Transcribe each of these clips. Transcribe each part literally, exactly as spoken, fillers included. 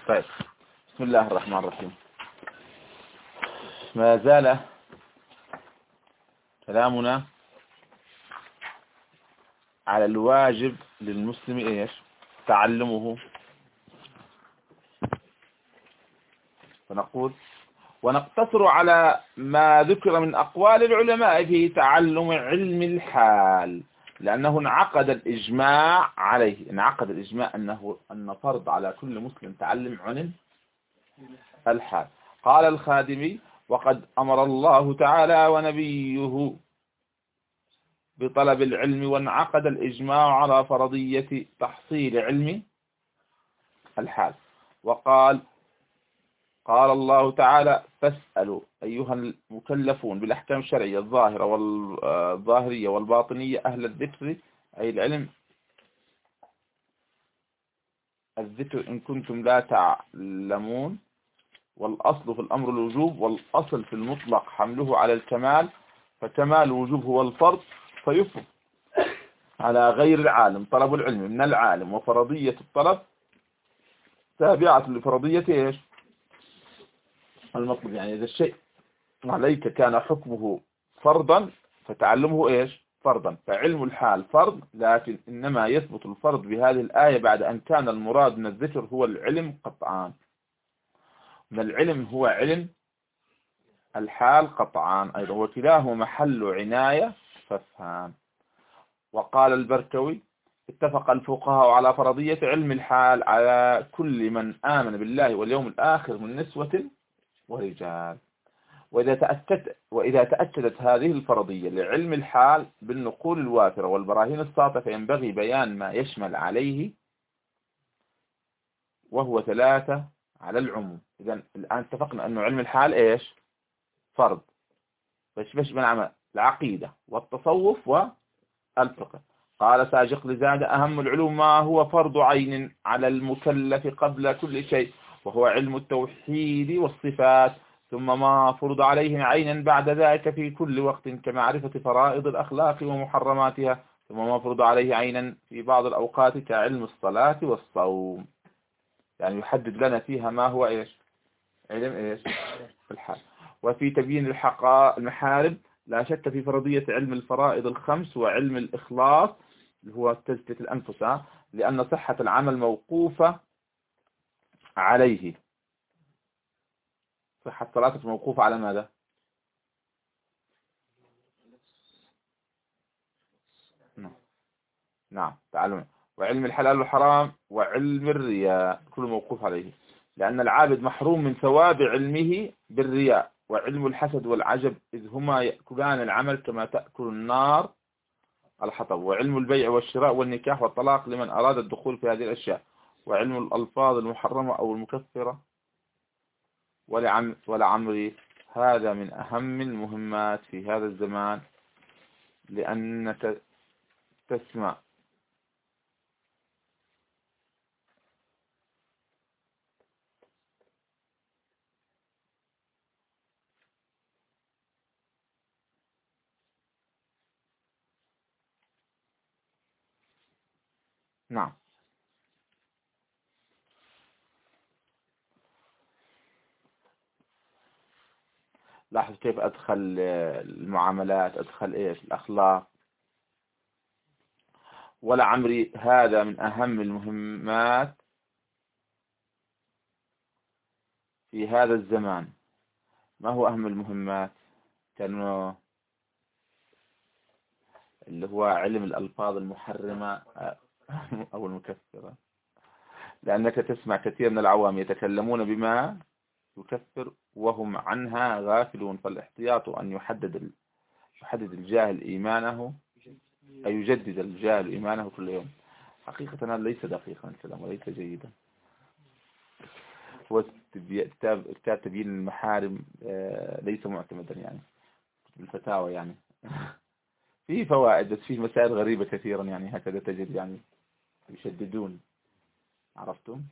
طيب، بسم الله الرحمن الرحيم. ما زال كلامنا على الواجب للمسلم ايش تعلمه، فنقول ونقتصر على ما ذكر من أقوال العلماء في تعلم علم الحال، لأنه انعقد الإجماع عليه انعقد الإجماع أنه أن فرض على كل مسلم تعلم علم الحال. قال الخادمي: وقد أمر الله تعالى ونبيه بطلب العلم، وانعقد الإجماع على فرضية تحصيل علم الحال. وقال قال الله تعالى: فاسألوا أيها المكلفون بالأحكام الشرعية الظاهرة والظاهرية والباطنية أهل الذكر، أي العلم الذكر، إن كنتم لا تعلمون. والأصل في الأمر الوجوب، والأصل في المطلق حمله على الكمال، فكمال الوجوب هو الفرض، فيفرض على غير العالم طلب العلم من العالم، وفرضية الطلب تابعة لفرضية إيش المطلب. يعني إذا الشيء عليك كان حكمه فرضا فتعلمه إيش فرضا، فعلم الحال فرض، لكن إنما يثبت الفرض بهذه الآية بعد أن كان المراد من الذكر هو العلم قطعان. من العلم هو علم الحال قطعان أيضا، وكلاه محل عناية فافهم. وقال البركوي: اتفق الفقهاء على فرضية علم الحال على كل من آمن بالله واليوم الآخر من نسوة ورجال. وإذا تأكد وإذا تأكدت هذه الفرضية لعلم الحال بالنقول الوافرة والبراهين الساطعة، فينبغي بيان ما يشمل عليه، وهو ثلاثة على العموم. إذا الآن اتفقنا أنه علم الحال إيش فرض، فش بش بنعمل العقيدة والتصوف والفقه. قال ساجق لزاد: أهم العلوم ما هو فرض عين على المكلف قبل كل شيء، وهو علم التوحيد والصفات، ثم ما فرض عليه عينا بعد ذلك في كل وقت كمعرفة فرائض الأخلاق ومحرماتها، ثم ما فرض عليه عينا في بعض الأوقات كعلم الصلاة والصوم. يعني يحدد لنا فيها ما هو إيش علم إيش الحال. وفي تبيين الحقائق المحارم لا شك في فرضية علم الفرائض الخمس وعلم الإخلاص اللي هو تزكية الأنفس، لأن صحة العمل موقوفة عليه. صحة الصلاة موقوفة على ماذا؟ نعم نعم تعلم. وعلم الحلال والحرام وعلم الرياء كله موقوف عليه، لأن العابد محروم من ثواب علمه بالرياء. وعلم الحسد والعجب إذ هما يأكلان العمل كما تأكل النار الحطب. وعلم البيع والشراء والنكاح والطلاق لمن أراد الدخول في هذه الأشياء. وعلم الألفاظ المحرمة أو المكفرة. ولعم ولعمري هذا من أهم المهمات في هذا الزمان، لأنك تسمع نعم. لاحظ كيف أدخل المعاملات، أدخل إيش الأخلاق. ولعمري هذا من أهم المهمات في هذا الزمان. ما هو أهم المهمات؟ كانوا اللي هو علم الألفاظ المحرمة أو المكفرة، لأنك تسمع كثير من العوام يتكلمون بما يكفر وهم عنها غافلون. فالاحتياط أن يحدد يحدد الجاهل إيمانه، أي يجدد الجاهل إيمانه كل يوم. حقيقة هذا ليس دقيقا الكلام وليس جيدا. هو كتاب كتاب تبيين المحارم ليس معتمدا يعني الفتاوى يعني فيه فوائد بس فيه مسائل غريبة كثيرا، يعني هكذا تجد يعني يشددون. عرفتم؟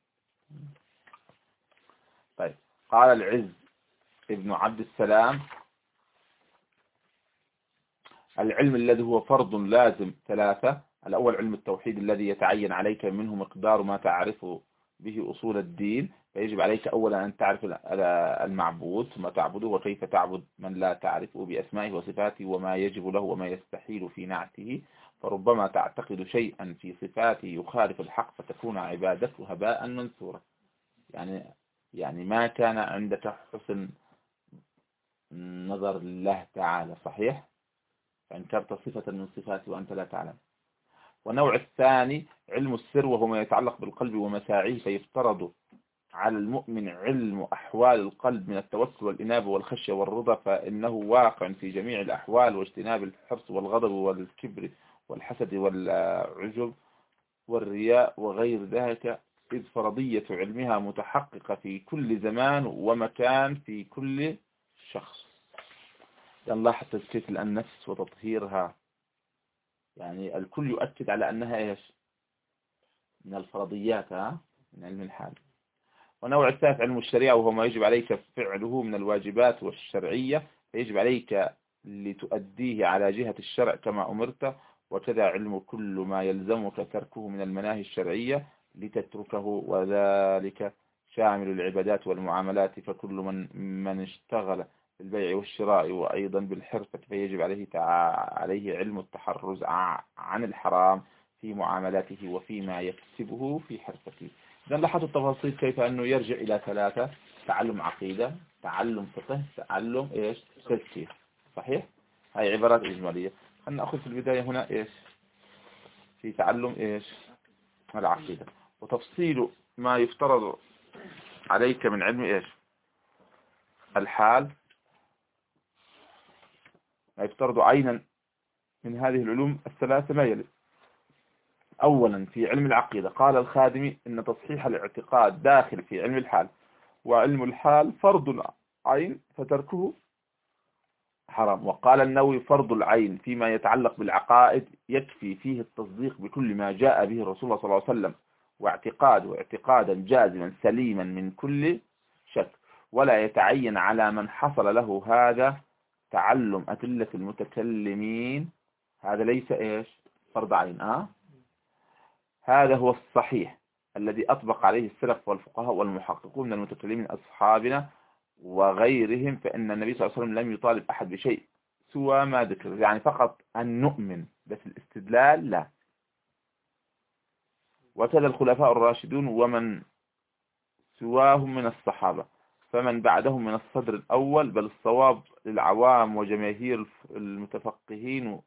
طيب. قال العز ابن عبد السلام: العلم الذي هو فرض لازم ثلاثة. الأول علم التوحيد الذي يتعين عليك منه مقدار ما تعرف به أصول الدين، فيجب عليك أولا أن تعرف المعبود ثم تعبده، وكيف تعبد من لا تعرفه بأسمائه وصفاته وما يجب له وما يستحيل في نعته. فربما تعتقد شيئا في صفاته يخالف الحق فتكون عبادته هباء منثورا. يعني يعني ما كان عندك حسن نظر لله تعالى، صحيح، فانكرت صفة من صفاته وأنت لا تعلم. والنوع الثاني علم السر، وهو ما يتعلق بالقلب ومساعيه، فيفترض على المؤمن علم أحوال القلب من التوكل والإنابة والخشية والرضا، فإنه واقع في جميع الأحوال، واجتناب الحرص والغضب والكبر والحسد والعجب والرياء وغير ذلك، إذ فرضية علمها متحققة في كل زمان ومكان في كل شخص. نلاحظ تزكية النفس وتطهيرها، يعني الكل يؤكد على أنها إيش من الفرضيات، ها؟ من علم الحال. ونوع الثالث علم الشريعة، وهو ما يجب عليك فعله من الواجبات والشرعية، فيجب عليك لتؤديه على جهة الشرع كما أمرت. وكذا علم كل ما يلزمك تركه من المناهي الشرعية لتتركه، وذلك شامل العبادات والمعاملات. فكل من من اشتغل بالبيع والشراء وأيضا بالحرفة فيجب عليه عليه علم التحرز عن الحرام في معاملاته وفيما يكسبه في حرفته. إذن لاحظوا التفاصيل كيف أنه يرجع إلى ثلاثة: تعلم عقيدة، تعلم فقه، تعلم إيش تزكية. صحيح؟ هاي عبارات إجمالية. خلنا نأخذ في البداية هنا إيش في تعلم إيش العقيدة، وتفصيل ما يفترض عليك من علم إيش الحال، ما يفترض عينا من هذه العلوم الثلاثة ما يلي. أولا في علم العقيدة قال الخادمي إن تصحيح الاعتقاد داخل في علم الحال، وعلم الحال فرض عين فتركه حرام. وقال النووي فرض العين فيما يتعلق بالعقائد يكفي فيه التصديق بكل ما جاء به الرسول صلى الله عليه وسلم، واعتقاد واعتقادا جازما سليما من كل شك، ولا يتعين على من حصل له هذا تعلم أدلة المتكلمين. هذا ليس إيش فرض عين. آه هذا هو الصحيح الذي أطبق عليه السلف والفقهاء والمحققون من المتكلمين أصحابنا وغيرهم، فإن النبي صلى الله عليه وسلم لم يطالب أحد بشيء سوى ما ذكر، يعني فقط أن نؤمن، بس الاستدلال لا. وكذا الخلفاء الراشدون ومن سواهم من الصحابة، فمن بعدهم من الصدر الأول، بل الصواب للعوام وجماهير المتفقهين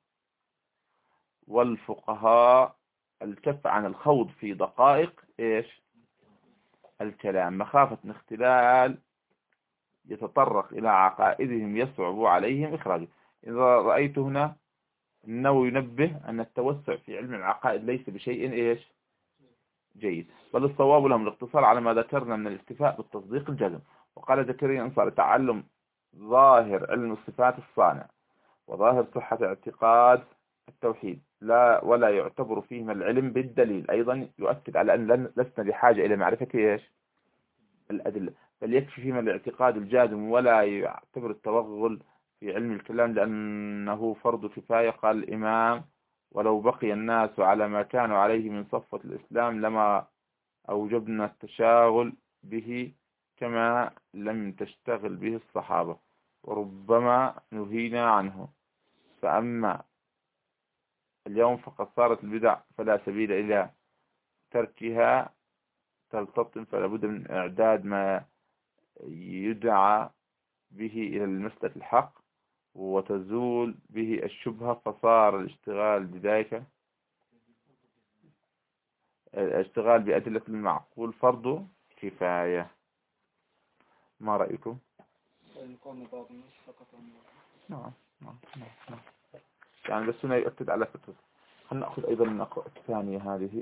والفقهاء الكف عن الخوض في دقائق إيش الكلام، مخافة من اختلال يتطرق إلى عقائدهم يصعب عليهم إخراجه. إذا رأيت هنا أنه ينبه أن التوسع في علم العقائد ليس بشيء إيش جيد، بل الصواب لهم الاقتصار على ما ذكرنا من الاكتفاء بالتصديق الجزم. وقال زكريا أنصار تعلم ظاهر علم الصفات الصانع وظاهر صحة اعتقاد التوحيد لا ولا يعتبر فيهما العلم بالدليل. أيضا يؤكد على أن لسنا بحاجة إلى معرفة إيش الأدلة، بل يكفي فيما الاعتقاد الجازم، ولا يعتبر التوغل في علم الكلام لأنه فرض كفاية. قال الإمام ولو بقي الناس على ما كانوا عليه من صفة الإسلام لما أوجبنا التشاغل به كما لم تشتغل به الصحابة، وربما نهينا عنه. فأما اليوم فقد صارت البدع فلا سبيل إلى تركها تلتطم، فلا بد من إعداد ما يدعى به إلى المسلك الحق وتزول به الشبهة، فصار الاشتغال بذلك الاشتغال بأدلة المعقول فرض كفاية. ما رأيكم؟ نعم نعم نعم. يعني بس هنا يؤكد على فكرة. خلنا نأخذ أيضا النقطة الثانية هذه.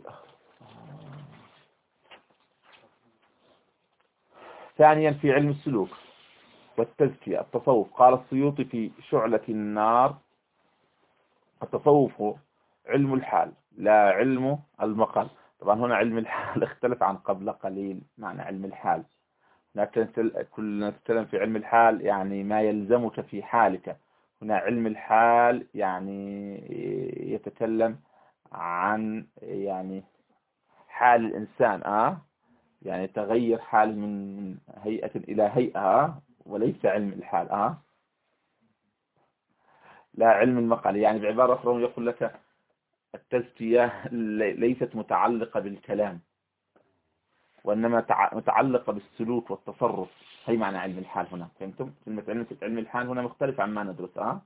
ثانيا في علم السلوك والتزكية التصوف، قال السيوطي في شعلة النار التصوف علم الحال لا علم المقال. طبعا هنا علم الحال اختلف عن قبل قليل معنى علم الحال، لكن كلنا نتكلم في علم الحال يعني ما يلزمك في حالك، هنا علم الحال يعني يتكلم عن يعني حال الإنسان آه يعني تغير حال من هيئة إلى هيئة آه وليس علم الحال آه لا علم المقال. يعني بعبارة أخرى يقول لك التزكية ليست متعلقة بالكلام وإنما متعلقة بالسلوك والتصرف. هي معنى علم الحال هنا. فهمتم؟ كلمة علم علم الحال هنا مختلف عن ما ندرس آه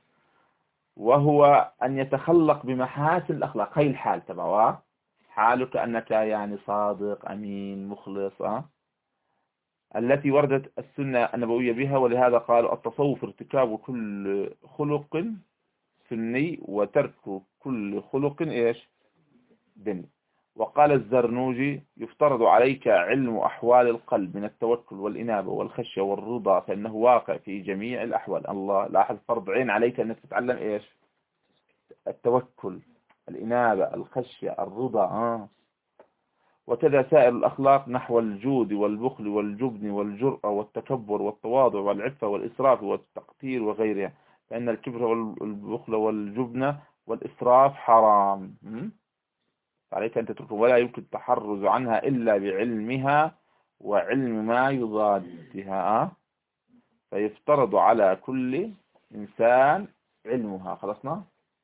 وهو أن يتخلق بمحاسن الأخلاق. هي الحال تبعه حالك أنك يعني صادق أمين مخلص أه؟ التي وردت السنة النبوية بها. ولهذا قالوا التصوف ارتكاب كل خلق سني وترك كل خلق إيش دني. وقال الزرنوجي يفترض عليك علم أحوال القلب من التوكل والإنابة والخشية والرضا فإنه واقع في جميع الأحوال. الله لاحظ فرض عين عليك أنك تتعلم إيش التوكل الإنابة الخشية الرضا آه. وكذا سائر الأخلاق نحو الجود والبخل والجبن والجرأة والتكبر والتواضع والعفة والإسراف والتقتير وغيرها. فإن الكبر والبخل والجبن والإسراف حرام عليك أن تتركه ولا يمكن التحرز عنها إلا بعلمها وعلم ما يضادها آه. فيفترض على كل إنسان علمها. خلصنا.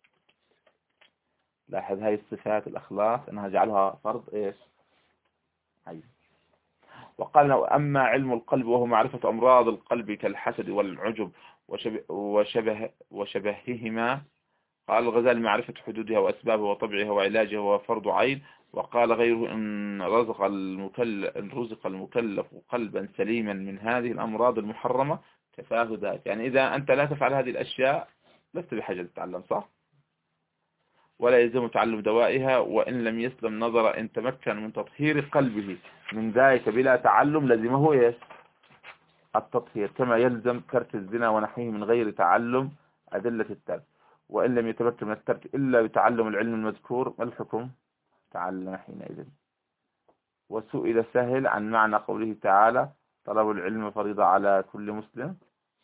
لاحظ هاي الصفات الأخلاق أنها جعلها فرض إيش عين. وقال أما علم القلب وهو معرفة أمراض القلب كالحسد والعجب وشبه وشبه وشبههما. قال الغزالي معرفة حدودها وأسبابها وطبعها وعلاجها وفرض عين. وقال غيره إن رزق المكلف, إن رزق المكلف قلبا سليما من هذه الأمراض المحرمة كفاه ذلك. يعني إذا أنت لا تفعل هذه الأشياء لست بحاجة تتعلم صح ولا يلزم تعلم دوائها. وإن لم يسلم نظر إن تمكن من تطهير قلبه من ذلك بلا تعلم لزمه إيش التطهير كما يلزم ترك الزنا ونحوه من غير تعلم أدلة الترك. وإن لم يتمكن من الترك إلا بتعلم العلم المذكور ما الحكم تعلم حينئذ. وسئل سهل عن معنى قوله تعالى طلب العلم فريضة على كل مسلم.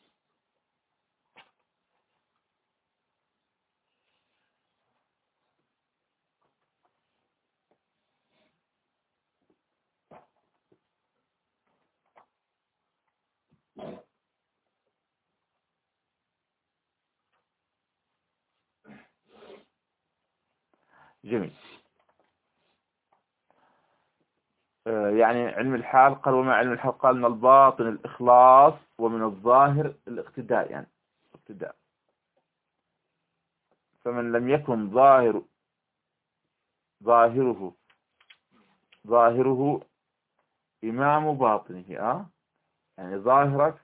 جميل. يعني علم الحال قال وما علم الحال قال من الباطن الإخلاص ومن الظاهر الاقتداء. يعني اقتداء. فمن لم يكن ظاهر ظاهره ظاهره إمام باطنه أه؟ يعني ظاهرك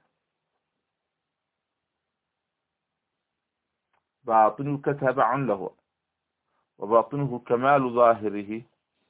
باطنك تبع له وباطنه كمال ظاهره.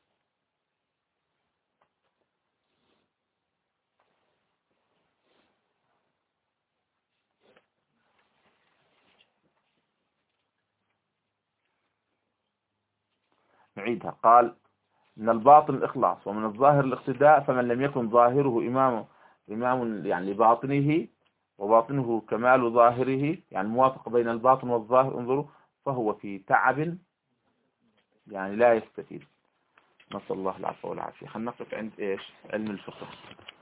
نعيدها. قال من الباطن الإخلاص ومن الظاهر الاقتداء. فمن لم يكن ظاهره إمام إمام يعني لباطنه وباطنه كمال ظاهره يعني موافق بين الباطن والظاهر انظروا فهو في تعب يعني لا يستفيد. نسأل الله العفو والعافية. خلينا نقف عند إيش علم الفقه.